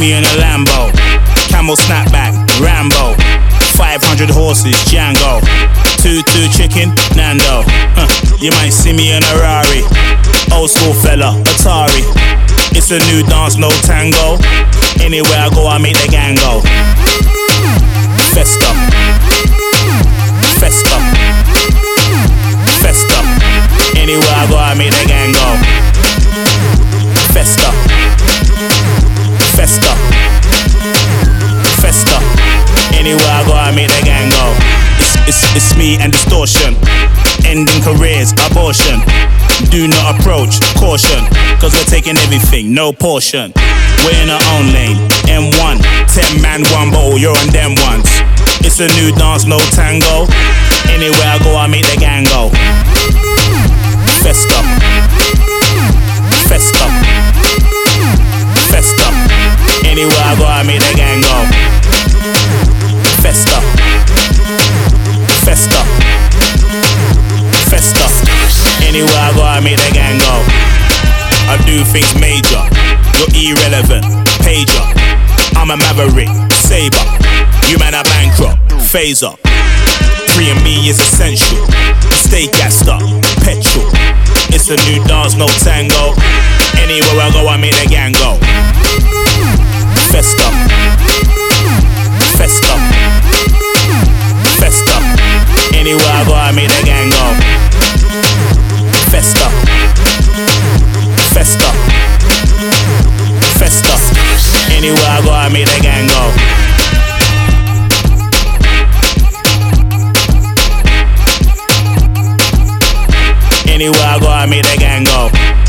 me in a Lambo, camel snapback, Rambo, 500 horses, Django, 2-2 chicken, Nando. You might see me in a Rari, old school fella, Atari. It's a new dance, no tango. Anywhere I go, I make the gang go. Festa, festa, festa. Anywhere I go, I make the gang go. Festa, festa, festa. Anywhere I go, I make the gang go. It's me and distortion. Ending careers, abortion. Do not approach, caution, cause we're taking everything, no portion. We're in our own lane, M1, 10 man, one bottle, you're on them ones. It's a new dance, no tango. Anywhere I go, I make the gang go. Festa, festa, festa. Anywhere I go, I make the gang go. Festa, festa, festa. Anywhere I go, I make the gang go. I do things major, you're irrelevant, pager. I'm a maverick, saber. You man are bankrupt, phaser. Free and me is essential. Stay gassed up, petrol. It's a new dance, no tango. Anywhere I go, I make the gang go. Festa, festa, festa. Anywhere I go, I make the gang go. Festa, festa, festa. Anywhere I go, I make the gang go. Anywhere I go, I make the gang go.